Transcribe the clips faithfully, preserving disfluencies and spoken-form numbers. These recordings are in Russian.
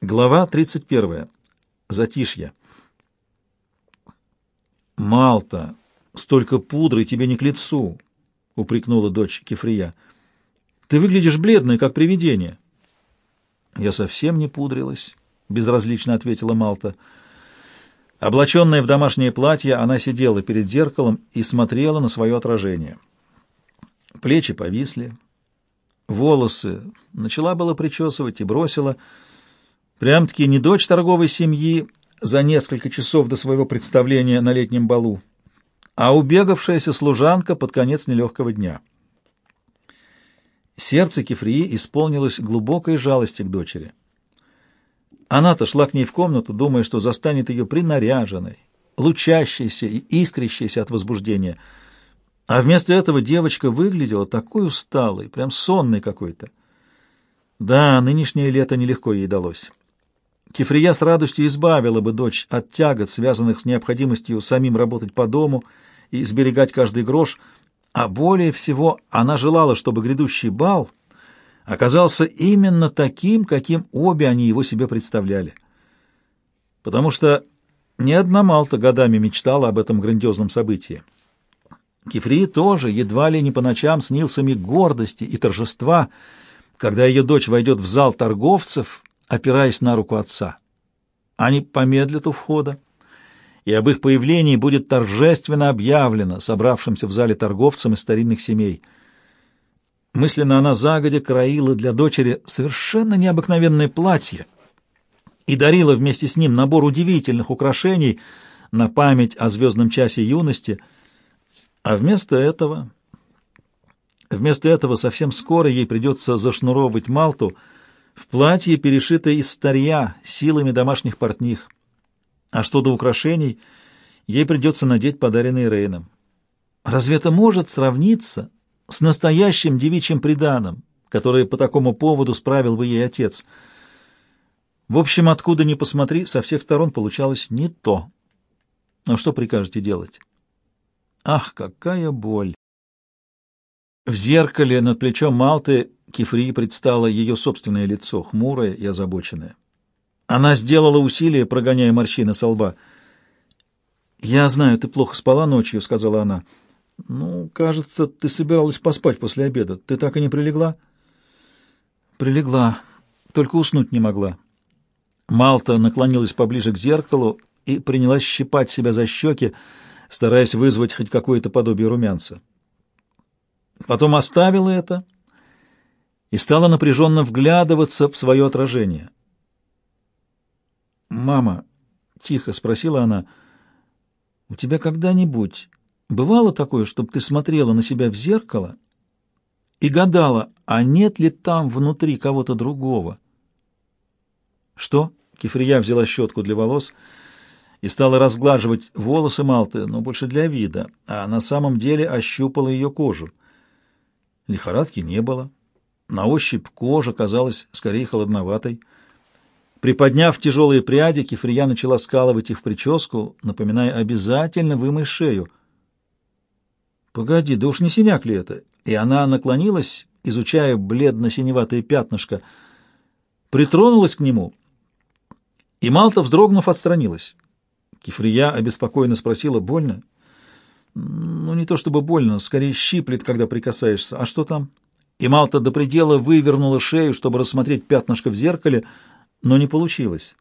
Глава тридцать первая. Затишье. «Малта, столько пудры тебе не к лицу», — упрекнула дочь Кефрия. «Ты выглядишь бледной, как привидение». «Я совсем не пудрилась», — безразлично ответила Малта. Облаченная в домашнее платье, она сидела перед зеркалом и смотрела на свое отражение. Плечи повисли, волосы начала было причесывать и бросила. Прям-таки не дочь торговой семьи за несколько часов до своего представления на летнем балу, а убегавшаяся служанка под конец нелегкого дня. Сердце Кефрии исполнилось глубокой жалости к дочери. Она-то шла к ней в комнату, думая, что застанет ее принаряженной, лучащейся и искрящейся от возбуждения. А вместо этого девочка выглядела такой усталой, прям сонной какой-то. Да, нынешнее лето нелегко ей далось. Кефрия с радостью избавила бы дочь от тягот, связанных с необходимостью самим работать по дому и сберегать каждый грош, а более всего она желала, чтобы грядущий бал оказался именно таким, каким обе они его себе представляли. Потому что ни одна Малта годами мечтала об этом грандиозном событии. Кефрии тоже едва ли не по ночам снился миг гордости и торжества, когда ее дочь войдет в зал торговцев, опираясь на руку отца. Они помедлят у входа, и об их появлении будет торжественно объявлено собравшимся в зале торговцам из старинных семей. Мысленно она загодя краила для дочери совершенно необыкновенное платье и дарила вместе с ним набор удивительных украшений на память о звездном часе юности, а вместо этого... Вместо этого совсем скоро ей придется зашнуровывать Малту в платье, перешитое из старья, силами домашних портних. А что до украшений, ей придется надеть подаренные Рейном. Разве это может сравниться с настоящим девичьим приданым, которое по такому поводу справил бы ей отец? В общем, откуда ни посмотри, со всех сторон получалось не то. Но что прикажете делать? Ах, какая боль! В зеркале над плечом Малты Кефрии предстало ее собственное лицо, хмурое и озабоченное. Она сделала усилие, прогоняя морщины со лба. «Я знаю, ты плохо спала ночью», — сказала она. «Ну, кажется, ты собиралась поспать после обеда. Ты так и не прилегла?» «Прилегла, только уснуть не могла». Малта наклонилась поближе к зеркалу и принялась щипать себя за щеки, стараясь вызвать хоть какое-то подобие румянца. Потом оставила это и стала напряженно вглядываться в свое отражение. «Мама», — тихо спросила она, — «у тебя когда-нибудь бывало такое, чтобы ты смотрела на себя в зеркало и гадала, а нет ли там внутри кого-то другого?» «Что?» — Кефрия взяла щетку для волос и стала разглаживать волосы Малты, но больше для вида, а на самом деле ощупала ее кожу. Лихорадки не было. На ощупь кожа казалась скорее холодноватой. Приподняв тяжелые пряди, Кефрия начала скалывать их в прическу, напоминая обязательно вымой шею. «Погоди, да уж не синяк ли это?» И она наклонилась, изучая бледно-синеватое пятнышко, притронулась к нему, и Малта, вздрогнув, отстранилась. Кефрия обеспокоенно спросила: «Больно?» «Ну, не то чтобы больно, скорее щиплет, когда прикасаешься. А что там?» И Малта до предела вывернула шею, чтобы рассмотреть пятнышко в зеркале, но не получилось.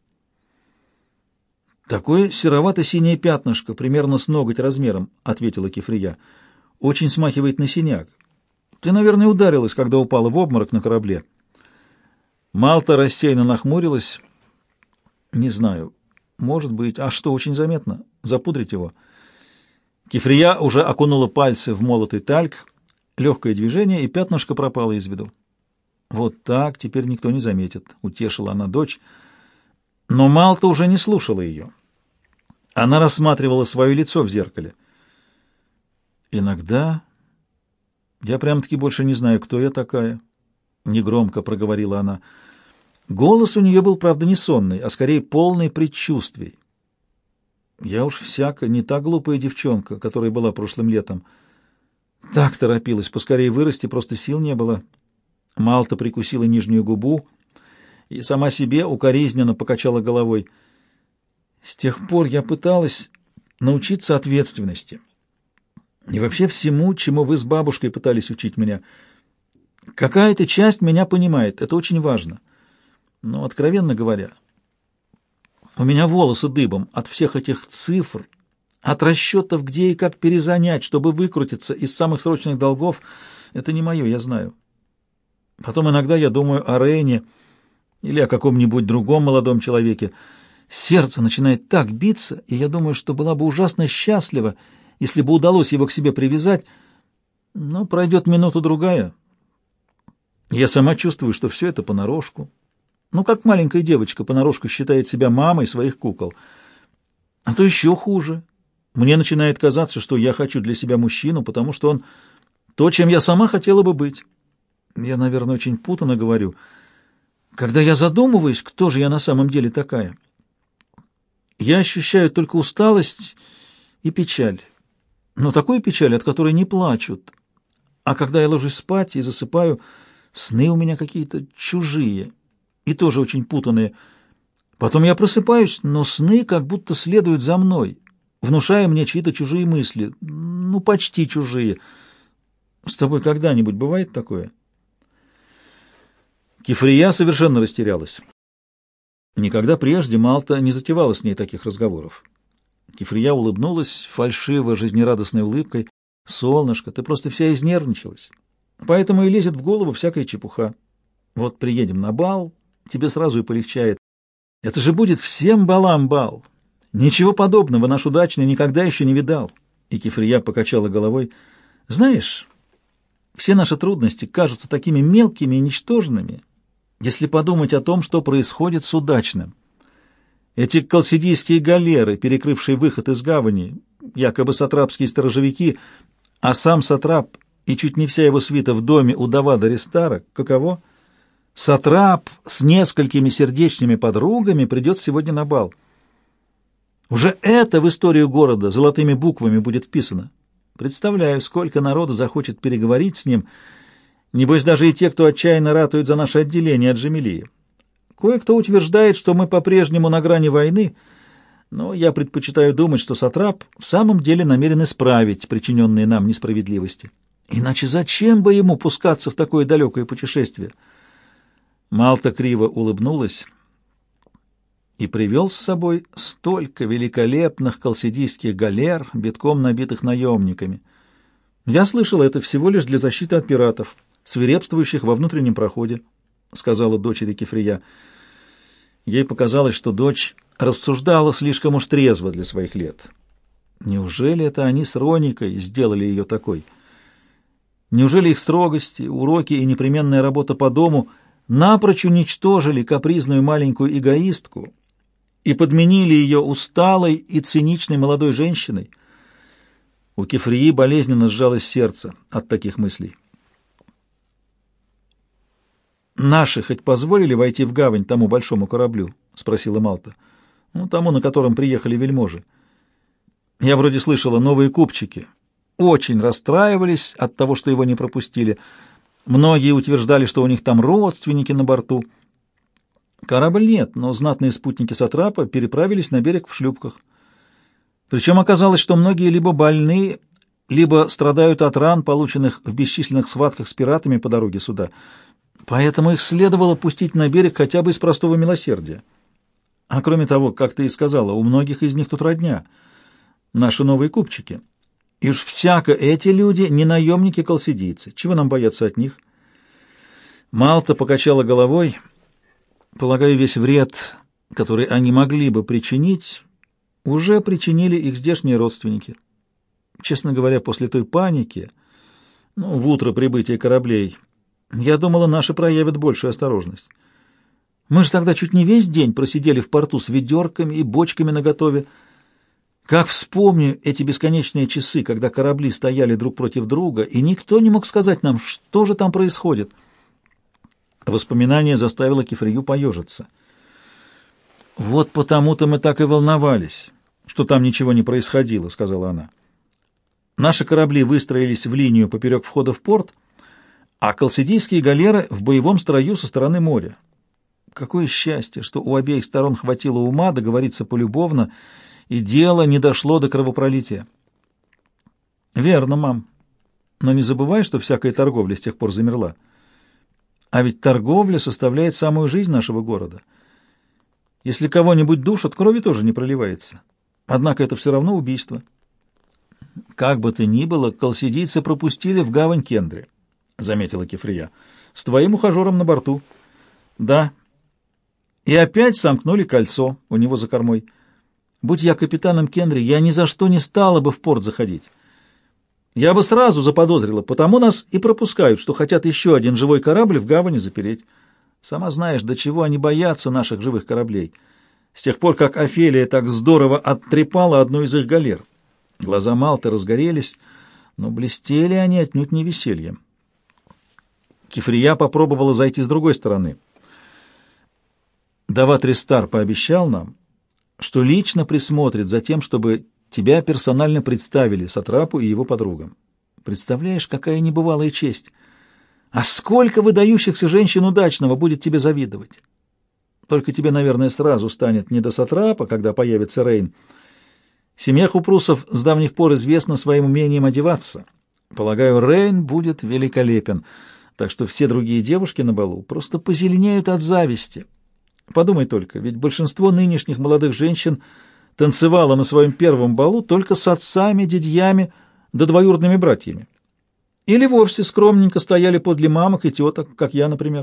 «Такое серовато-синее пятнышко, примерно с ноготь размером», — ответила Кефрия. «Очень смахивает на синяк. Ты, наверное, ударилась, когда упала в обморок на корабле». Малта рассеянно нахмурилась. «Не знаю. Может быть. А что, очень заметно? Запудрить его?» Кефрия уже окунула пальцы в молотый тальк. Легкое движение, и пятнышко пропало из виду. «Вот так, теперь никто не заметит», — утешила она дочь. Но Малта уже не слушала ее. Она рассматривала свое лицо в зеркале. «Иногда я прям-таки больше не знаю, кто я такая», — негромко проговорила она. Голос у нее был, правда, не сонный, а скорее полный предчувствий. «Я уж всяко не та глупая девчонка, которая была прошлым летом. Так торопилась поскорее вырасти, просто сил не было». Малта прикусила нижнюю губу и сама себе укоризненно покачала головой. С тех пор я пыталась научиться ответственности. И вообще всему, чему вы с бабушкой пытались учить меня. Какая-то часть меня понимает, это очень важно. Но, откровенно говоря, у меня волосы дыбом от всех этих цифр, от расчетов, где и как перезанять, чтобы выкрутиться из самых срочных долгов. Это не мое, я знаю. Потом иногда я думаю о Рейне или о каком-нибудь другом молодом человеке. Сердце начинает так биться, и я думаю, что была бы ужасно счастлива, если бы удалось его к себе привязать. Но пройдет минута-другая. Я сама чувствую, что все это понарошку. Ну, как маленькая девочка понарошку считает себя мамой своих кукол. А то еще хуже. Мне начинает казаться, что я хочу для себя мужчину, потому что он то, чем я сама хотела бы быть. Я, наверное, очень путанно говорю. Когда я задумываюсь, кто же я на самом деле такая, я ощущаю только усталость и печаль. Но такую печаль, от которой не плачут. А когда я ложусь спать и засыпаю, сны у меня какие-то чужие и тоже очень путанные. Потом я просыпаюсь, но сны как будто следуют за мной, внушая мне чьи-то чужие мысли, ну, почти чужие. С тобой когда-нибудь бывает такое? Кифрия совершенно растерялась. Никогда прежде Малта не затевала с ней таких разговоров. Кифрия улыбнулась фальшиво, жизнерадостной улыбкой. «Солнышко, ты просто вся изнервничалась. Поэтому и лезет в голову всякая чепуха. Вот приедем на бал, тебе сразу и полегчает. Это же будет всем балам бал. Ничего подобного наш удачный никогда еще не видал». И Кифрия покачала головой. «Знаешь, все наши трудности кажутся такими мелкими и ничтожными, если подумать о том, что происходит с удачным. Эти колсидийские галеры, перекрывшие выход из гавани, якобы сатрапские сторожевики, а сам сатрап и чуть не вся его свита в доме у Давада Рестара, каково? Сатрап с несколькими сердечными подругами придет сегодня на бал. Уже это в историю города золотыми буквами будет вписано. Представляю, сколько народу захочет переговорить с ним, небось даже и те, кто отчаянно ратует за наше отделение от Джамилии. Кое-кто утверждает, что мы по-прежнему на грани войны, но я предпочитаю думать, что сатрап в самом деле намерен исправить причиненные нам несправедливости. Иначе зачем бы ему пускаться в такое далекое путешествие?» Малта криво улыбнулась и привел с собой столько великолепных колсидийских галер, битком набитых наемниками. «Я слышала, это всего лишь для защиты от пиратов, свирепствующих во внутреннем проходе», — сказала дочери Кифрия. Ей показалось, что дочь рассуждала слишком уж трезво для своих лет. Неужели это они с Роникой сделали ее такой? Неужели их строгости, уроки и непременная работа по дому напрочь уничтожили капризную маленькую эгоистку и подменили ее усталой и циничной молодой женщиной? У Кифрии болезненно сжалось сердце от таких мыслей. «Наши хоть позволили войти в гавань тому большому кораблю?» — спросила Малта. «Ну, тому, на котором приехали вельможи. Я вроде слышала, новые купчики очень расстраивались от того, что его не пропустили. Многие утверждали, что у них там родственники на борту. Корабль нет, но знатные спутники сатрапа переправились на берег в шлюпках. Причем оказалось, что многие либо больны, либо страдают от ран, полученных в бесчисленных схватках с пиратами по дороге сюда. Поэтому их следовало пустить на берег хотя бы из простого милосердия. А кроме того, как ты и сказала, у многих из них тут родня, наши новые купчики. И уж всяко эти люди не наемники-колсидийцы. Чего нам бояться от них?» Малта покачала головой. «Полагаю, весь вред, который они могли бы причинить, уже причинили их здешние родственники. Честно говоря, после той паники, ну, в утро прибытия кораблей, я думала, наши проявят большую осторожность. Мы же тогда чуть не весь день просидели в порту с ведерками и бочками наготове. Как вспомню эти бесконечные часы, когда корабли стояли друг против друга, и никто не мог сказать нам, что же там происходит». Воспоминание заставило Кифрию поежиться. «Вот потому-то мы так и волновались, что там ничего не происходило», — сказала она. «Наши корабли выстроились в линию поперек входа в порт, а колсидийские галеры в боевом строю со стороны моря. Какое счастье, что у обеих сторон хватило ума договориться полюбовно, и дело не дошло до кровопролития. Верно, мам. Но не забывай, что всякая торговля с тех пор замерла. А ведь торговля составляет самую жизнь нашего города. Если кого-нибудь душат, крови тоже не проливается. Однако это все равно убийство. Как бы то ни было, колсидийцы пропустили в гавань Кендри, — заметила Кефрия, — с твоим ухажером на борту. Да. И опять сомкнули кольцо у него за кормой. Будь я капитаном Кендри, я ни за что не стала бы в порт заходить. Я бы сразу заподозрила, потому нас и пропускают, что хотят еще один живой корабль в гавани запереть. Сама знаешь, до чего они боятся наших живых кораблей. С тех пор, как Офелия так здорово оттрепала одну из их галер. Глаза Малты разгорелись, но блестели они отнюдь не весельем. Кефрия попробовала зайти с другой стороны. Даватристар пообещал нам, что лично присмотрит за тем, чтобы тебя персонально представили сатрапу и его подругам. Представляешь, какая небывалая честь! А сколько выдающихся женщин удачного будет тебе завидовать! Только тебе, наверное, сразу станет не до сатрапа, когда появится Рейн. Семья Хупрусов с давних пор известна своим умением одеваться. Полагаю, Рейн будет великолепен, так что все другие девушки на балу просто позеленеют от зависти. Подумай только, ведь большинство нынешних молодых женщин танцевало на своем первом балу только с отцами, дядьями да двоюродными братьями. Или вовсе скромненько стояли подле мамок и теток, как я, например.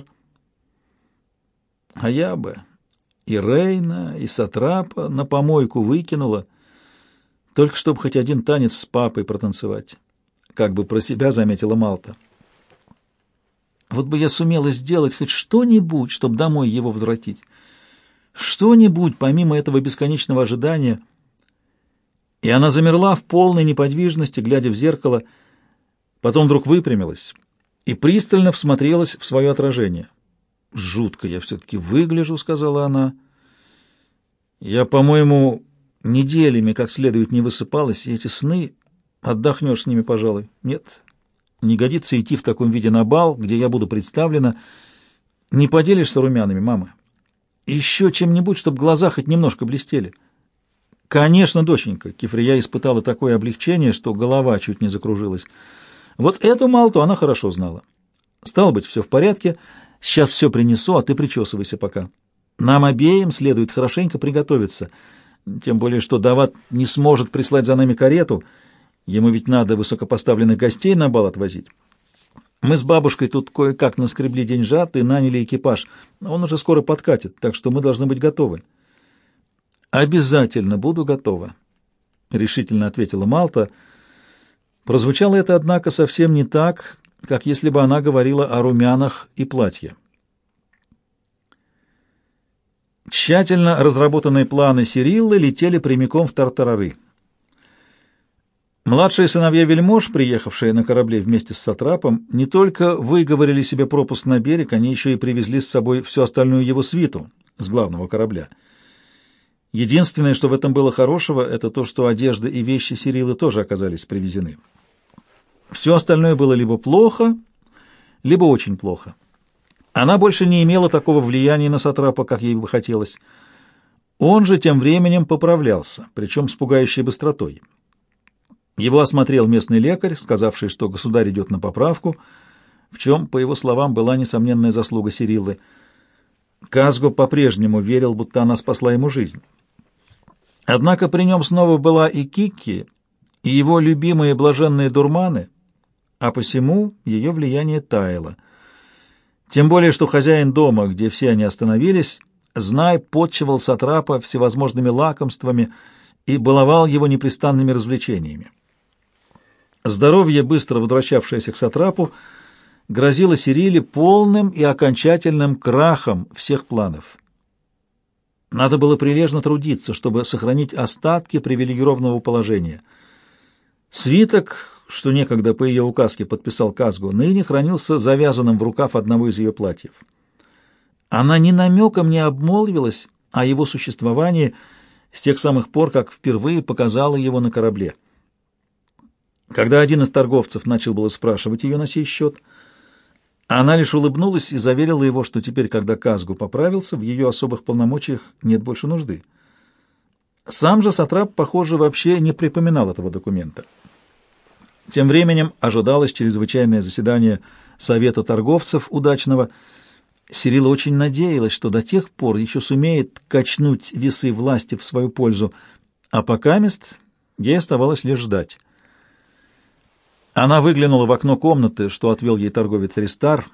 А я бы и Рейна, и сатрапа на помойку выкинула, только чтобы хоть один танец с папой протанцевать, как бы про себя заметила Малта. Вот бы я сумела сделать хоть что-нибудь, чтобы домой его возвратить. Что-нибудь, помимо этого бесконечного ожидания. И она замерла в полной неподвижности, глядя в зеркало, потом вдруг выпрямилась и пристально всмотрелась в свое отражение. «Жутко я все-таки выгляжу», — сказала она. «Я, по-моему, неделями как следует не высыпалась, и эти сны... Отдохнешь с ними, пожалуй. Нет, не годится идти в таком виде на бал, где я буду представлена. Не поделишься румянами, мама? Еще чем-нибудь, чтобы глаза хоть немножко блестели». «Конечно, доченька», — Кефрия испытала такое облегчение, что голова чуть не закружилась. Вот эту Малту она хорошо знала. «Стало быть, все в порядке. Сейчас все принесу, а ты причесывайся пока. Нам обеим следует хорошенько приготовиться. Тем более, что Дават не сможет прислать за нами карету. Ему ведь надо высокопоставленных гостей на бал отвозить. Мы с бабушкой тут кое-как наскребли деньжат и наняли экипаж. Он уже скоро подкатит, так что мы должны быть готовы». «Обязательно буду готова», — решительно ответила Малта. Прозвучало это, однако, совсем не так, как если бы она говорила о румянах и платье. Тщательно разработанные планы Сириллы летели прямиком в тартарары. Младшие сыновья вельмож, приехавшие на корабле вместе с сатрапом, не только выговорили себе пропуск на берег, они еще и привезли с собой всю остальную его свиту с главного корабля. Единственное, что в этом было хорошего, это то, что одежда и вещи Сириллы тоже оказались привезены. Все остальное было либо плохо, либо очень плохо. Она больше не имела такого влияния на сатрапа, как ей бы хотелось. Он же тем временем поправлялся, причем с пугающей быстротой. Его осмотрел местный лекарь, сказавший, что государь идет на поправку, в чем, по его словам, была несомненная заслуга Сириллы. Казго по-прежнему верил, будто она спасла ему жизнь. Однако при нем снова была и Кикки, и его любимые блаженные дурманы, а посему ее влияние таяло. Тем более, что хозяин дома, где все они остановились, знай, подчивал сатрапа всевозможными лакомствами и баловал его непрестанными развлечениями. Здоровье, быстро возвращавшееся к сатрапу, грозило Сирилле полным и окончательным крахом всех планов. Надо было прилежно трудиться, чтобы сохранить остатки привилегированного положения. Свиток, что некогда по ее указке подписал Казго, ныне хранился завязанным в рукав одного из ее платьев. Она ни намеком не обмолвилась о его существовании с тех самых пор, как впервые показала его на корабле. Когда один из торговцев начал было спрашивать ее на сей счет, Она лишь улыбнулась и заверила его, что теперь, когда Казгу поправился, в ее особых полномочиях нет больше нужды. Сам же сатрап, похоже, вообще не припоминал этого документа. Тем временем ожидалось чрезвычайное заседание Совета торговцев удачного. Сирила очень надеялась, что до тех пор еще сумеет качнуть весы власти в свою пользу, а покамест ей оставалось лишь ждать. Она выглянула в окно комнаты, что отвел ей торговец Ристар.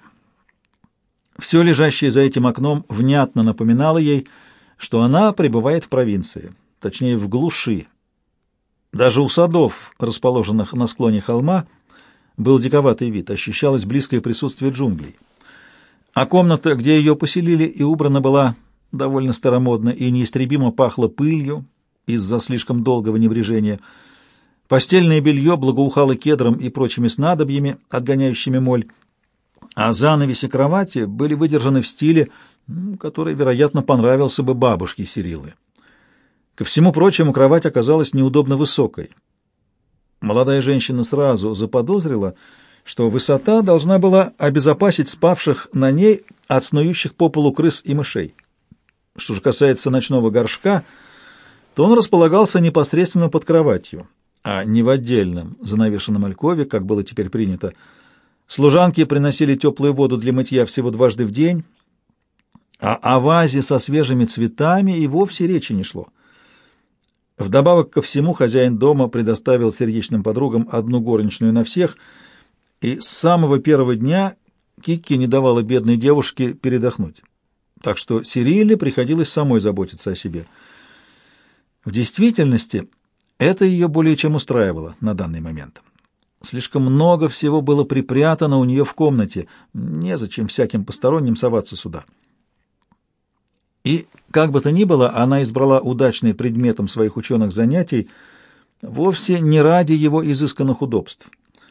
Все лежащее за этим окном внятно напоминало ей, что она пребывает в провинции, точнее, в глуши. Даже у садов, расположенных на склоне холма, был диковатый вид, ощущалось близкое присутствие джунглей. А комната, где ее поселили, и убрана была довольно старомодно и неистребимо пахла пылью из-за слишком долгого небрежения. Постельное белье благоухало кедром и прочими снадобьями, отгоняющими моль, а занавеси кровати были выдержаны в стиле, который, вероятно, понравился бы бабушке Сирилы. Ко всему прочему, кровать оказалась неудобно высокой. Молодая женщина сразу заподозрила, что высота должна была обезопасить спавших на ней от снующих по полу крыс и мышей. Что же касается ночного горшка, то он располагался непосредственно под кроватью, а не в отдельном занавешенном алькове, как было теперь принято. Служанки приносили теплую воду для мытья всего дважды в день, а о вазе со свежими цветами и вовсе речи не шло. Вдобавок ко всему хозяин дома предоставил сердечным подругам одну горничную на всех, и с самого первого дня Кикки не давала бедной девушке передохнуть, так что Сирилле приходилось самой заботиться о себе. В действительности это ее более чем устраивало на данный момент. Слишком много всего было припрятано у нее в комнате, незачем всяким посторонним соваться сюда. И, как бы то ни было, она избрала удачный предметом своих ученых занятий вовсе не ради его изысканных удобств.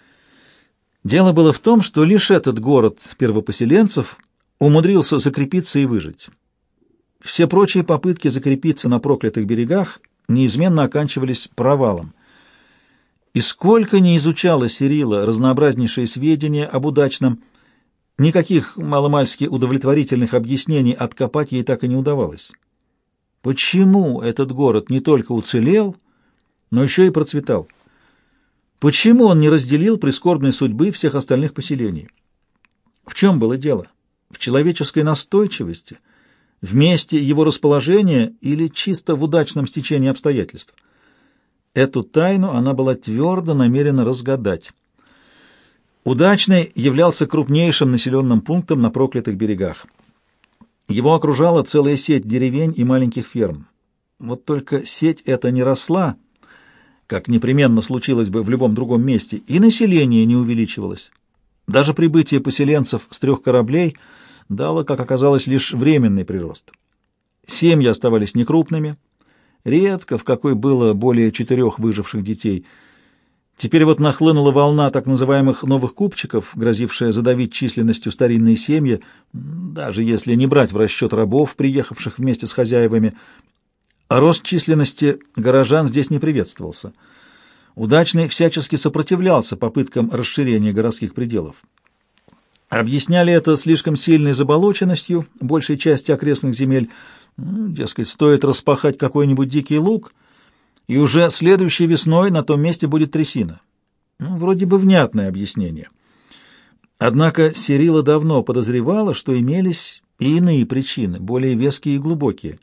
Дело было в том, что лишь этот город первопоселенцев умудрился закрепиться и выжить. Все прочие попытки закрепиться на проклятых берегах неизменно оканчивались провалом. И сколько ни изучала Сирила разнообразнейшие сведения об удачном, никаких маломальски удовлетворительных объяснений откопать ей так и не удавалось. Почему этот город не только уцелел, но еще и процветал? Почему он не разделил прискорбной судьбы всех остальных поселений? В чем было дело? В человеческой настойчивости, в месте его расположения или чисто в удачном стечении обстоятельств? Эту тайну она была твердо намерена разгадать. Удачный являлся крупнейшим населенным пунктом на проклятых берегах. Его окружала целая сеть деревень и маленьких ферм. Вот только сеть эта не росла, как непременно случилось бы в любом другом месте, и население не увеличивалось. Даже прибытие поселенцев с трех кораблей дало, как оказалось, лишь временный прирост. Семьи оставались некрупными, редко в какой было более четырех выживших детей. Теперь вот нахлынула волна так называемых новых купчиков, грозившая задавить численностью старинные семьи, даже если не брать в расчет рабов, приехавших вместе с хозяевами. А рост численности горожан здесь не приветствовался. Удачный всячески сопротивлялся попыткам расширения городских пределов. Объясняли это слишком сильной заболоченностью большей части окрестных земель. Дескать, стоит распахать какой-нибудь дикий луг, и уже следующей весной на том месте будет трясина. Ну, вроде бы внятное объяснение. Однако Сирила давно подозревала, что имелись и иные причины, более веские и глубокие.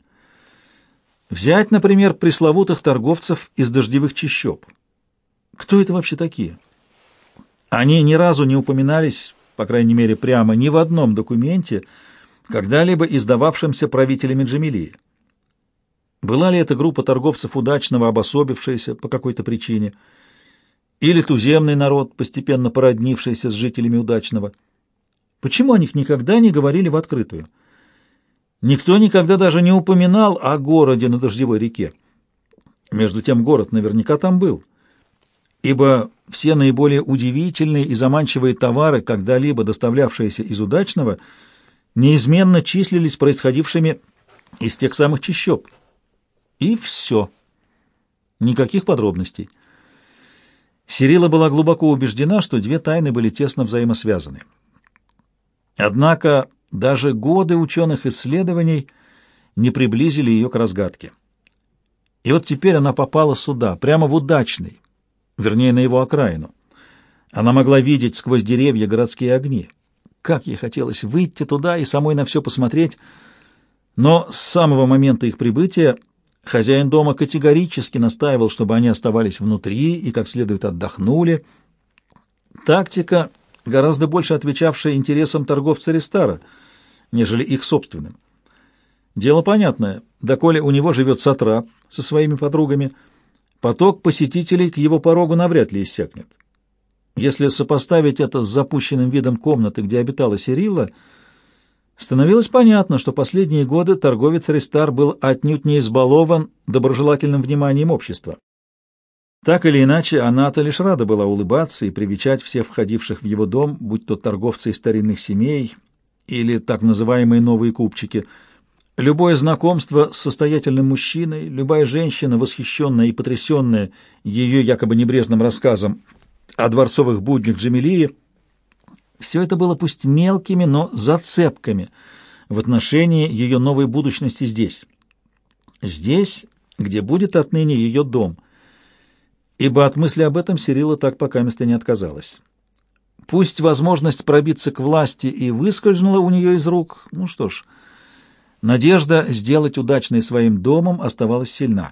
Взять, например, пресловутых торговцев из дождевых чащоб. Кто это вообще такие? Они ни разу не упоминались, по крайней мере, прямо ни в одном документе, когда-либо издававшимся правителями Джамилии. Была ли это группа торговцев удачного, обособившаяся по какой-то причине, или туземный народ, постепенно породнившийся с жителями удачного? Почему о них никогда не говорили в открытую? Никто никогда даже не упоминал о городе на дождевой реке. Между тем город наверняка там был, ибо все наиболее удивительные и заманчивые товары, когда-либо доставлявшиеся из удачного, неизменно числились происходившими из тех самых чащоб. И все. Никаких подробностей. Сирила была глубоко убеждена, что две тайны были тесно взаимосвязаны. Однако даже годы ученых исследований не приблизили ее к разгадке. И вот теперь она попала сюда, прямо в Удачный, вернее, на его окраину. Она могла видеть сквозь деревья городские огни. Как ей хотелось выйти туда и самой на все посмотреть. Но с самого момента их прибытия хозяин дома категорически настаивал, чтобы они оставались внутри и как следует отдохнули. Тактика, гораздо больше отвечавшая интересам торговца Рестара, нежели их собственным. Дело понятное, доколе у него живет сатрап со своими подругами, поток посетителей к его порогу навряд ли иссякнет. Если сопоставить это с запущенным видом комнаты, где обитала Сирилла, становилось понятно, что последние годы торговец Рестар был отнюдь не избалован доброжелательным вниманием общества. Так или иначе, она-то лишь рада была улыбаться и привечать всех входивших в его дом, будь то торговцы из старинных семей или так называемые новые купчики. Любое знакомство с состоятельным мужчиной, любая женщина, восхищенная и потрясенная ее якобы небрежным рассказом о дворцовых буднях Джамилии, все это было пусть мелкими, но зацепками в отношении ее новой будущности здесь. Здесь, где будет отныне ее дом. Ибо от мысли об этом Сирилла так покамест и не отказалась. Пусть возможность пробиться к власти и выскользнула у нее из рук, ну что ж, надежда сделать Удачный своим домом оставалась сильна.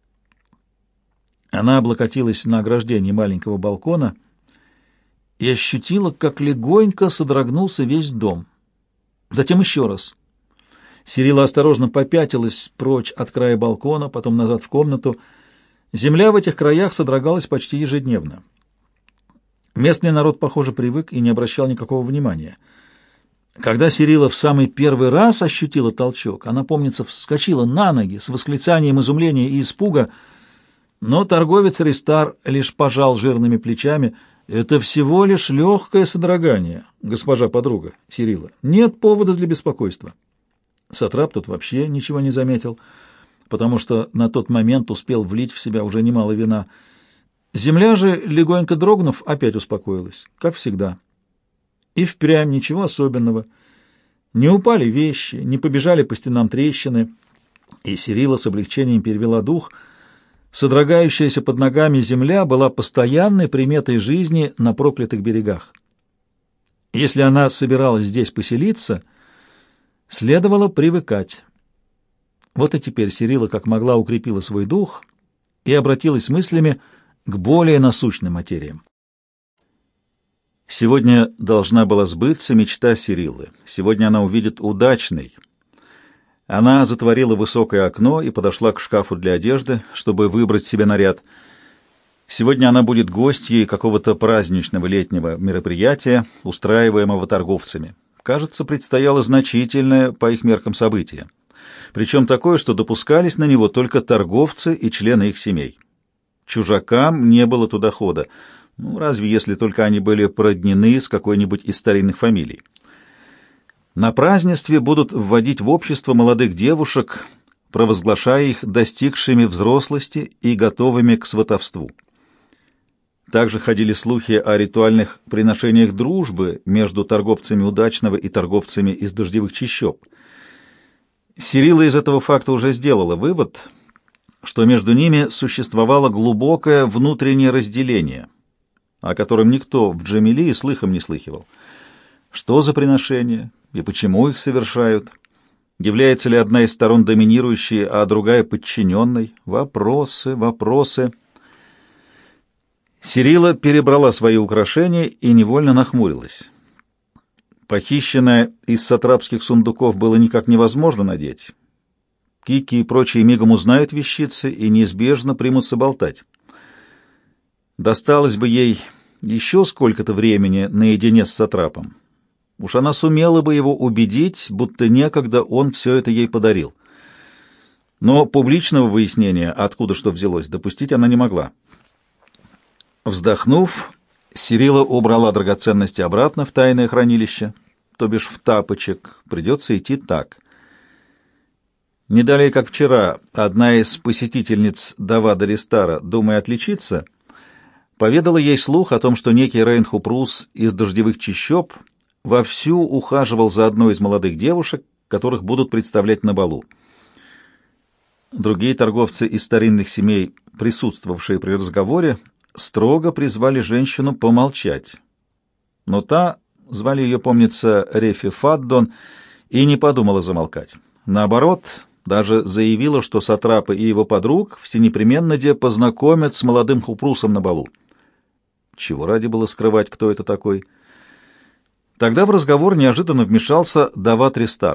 Она облокотилась на ограждение маленького балкона и ощутила, как легонько содрогнулся весь дом. Затем еще раз. Сирилла осторожно попятилась прочь от края балкона, потом назад в комнату. Земля в этих краях содрогалась почти ежедневно. Местный народ, похоже, привык и не обращал никакого внимания. Когда Сирилла в самый первый раз ощутила толчок, она, помнится, вскочила на ноги с восклицанием изумления и испуга, но торговец Рестар лишь пожал жирными плечами. «Это всего лишь легкое содрогание, госпожа подруга Сирилла. Нет повода для беспокойства». Сатрап тут вообще ничего не заметил, потому что на тот момент успел влить в себя уже немало вина. Земля же, легонько дрогнув, опять успокоилась, как всегда. И впрямь ничего особенного. Не упали вещи, не побежали по стенам трещины, и Сирилла с облегчением перевела дух. Содрогающаяся под ногами земля была постоянной приметой жизни на проклятых берегах. Если она собиралась здесь поселиться, следовало привыкать. Вот и теперь Сирилла как могла укрепила свой дух и обратилась мыслями к более насущным материям. Сегодня должна была сбыться мечта Сириллы. Сегодня она увидит Удачный. Она затворила высокое окно и подошла к шкафу для одежды, чтобы выбрать себе наряд. Сегодня она будет гостьей какого-то праздничного летнего мероприятия, устраиваемого торговцами. Кажется, предстояло значительное по их меркам событие. Причем такое, что допускались на него только торговцы и члены их семей. Чужакам не было туда хода, ну, разве если только они были породнены с какой-нибудь из старинных фамилий. На празднестве будут вводить в общество молодых девушек, провозглашая их достигшими взрослости и готовыми к сватовству. Также ходили слухи о ритуальных приношениях дружбы между торговцами Удачного и торговцами из дождевых чащоб. Сирилла из этого факта уже сделала вывод, что между ними существовало глубокое внутреннее разделение, о котором никто в Джамилии слыхом не слыхивал. Что за приношения и почему их совершают? Является ли одна из сторон доминирующей, а другая подчиненной? Вопросы, вопросы. Сирилла перебрала свои украшения и невольно нахмурилась. Похищенное из сатрапских сундуков было никак невозможно надеть. Кики и прочие мигом узнают вещицы и неизбежно примутся болтать. Досталось бы ей еще сколько-то времени наедине с сатрапом. Уж она сумела бы его убедить, будто некогда он все это ей подарил. Но публичного выяснения, откуда что взялось, допустить она не могла. Вздохнув, Сирилла убрала драгоценности обратно в тайное хранилище, то бишь в тапочек. Придется идти так. Не далее, как вчера, одна из посетительниц Давада Рестара, думая отличиться, поведала ей слух о том, что некий Рейнхуп Рус из дождевых чащоб вовсю ухаживал за одной из молодых девушек, которых будут представлять на балу. Другие торговцы из старинных семей, присутствовавшие при разговоре, строго призвали женщину помолчать. Но та, звали ее, помнится, Рефи Фаддон, и не подумала замолкать. Наоборот, даже заявила, что сатрапа и его подруг всенепременно де познакомят с молодым хупрусом на балу. Чего ради было скрывать, кто это такой? Тогда в разговор неожиданно вмешался Дават Ристар.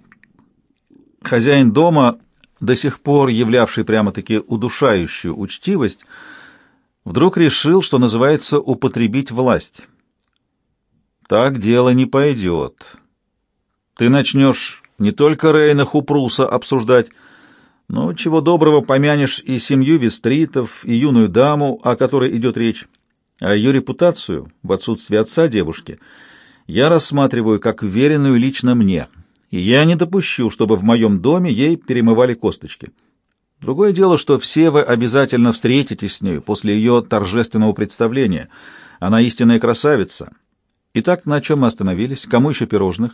Хозяин дома, до сих пор являвший прямо-таки удушающую учтивость, вдруг решил, что называется, употребить власть. «Так дело не пойдет. Ты начнешь не только Рейна Хупруса обсуждать, но чего доброго помянешь и семью Вестритов, и юную даму, о которой идет речь. А ее репутацию, в отсутствие отца девушки, я рассматриваю как веренную лично мне, и я не допущу, чтобы в моем доме ей перемывали косточки. Другое дело, что все вы обязательно встретитесь с ней после ее торжественного представления. Она истинная красавица. Итак, на чем мы остановились? Кому еще пирожных?»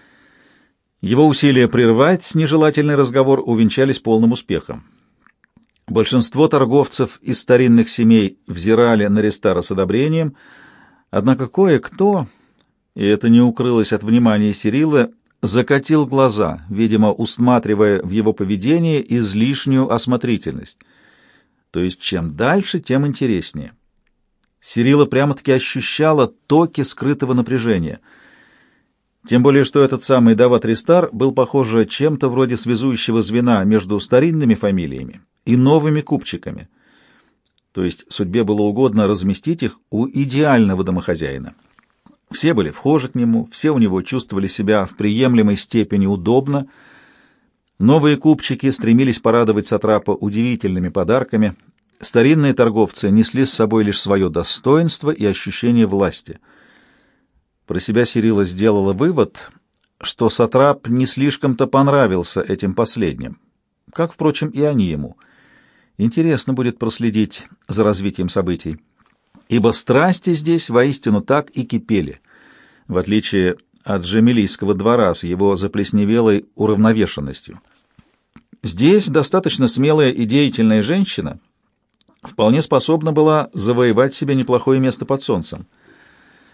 Его усилия прервать нежелательный разговор увенчались полным успехом. Большинство торговцев из старинных семей взирали на Ристара с одобрением, однако кое-кто, и это не укрылось от внимания Сирила, закатил глаза, видимо, усматривая в его поведении излишнюю осмотрительность. То есть чем дальше, тем интереснее. Сирила прямо-таки ощущала токи скрытого напряжения. Тем более, что этот самый Дават Ристар был, похоже, чем-то вроде связующего звена между старинными фамилиями и новыми купчиками. То есть судьбе было угодно разместить их у идеального домохозяина. Все были вхожи к нему, все у него чувствовали себя в приемлемой степени удобно. Новые купчики стремились порадовать сатрапа удивительными подарками. Старинные торговцы несли с собой лишь свое достоинство и ощущение власти. Про себя Сирила сделала вывод, что сатрап не слишком-то понравился этим последним, как, впрочем, и они ему. Интересно будет проследить за развитием событий, ибо страсти здесь воистину так и кипели, в отличие от Джамилийского двора с его заплесневелой уравновешенностью. Здесь достаточно смелая и деятельная женщина вполне способна была завоевать себе неплохое место под солнцем.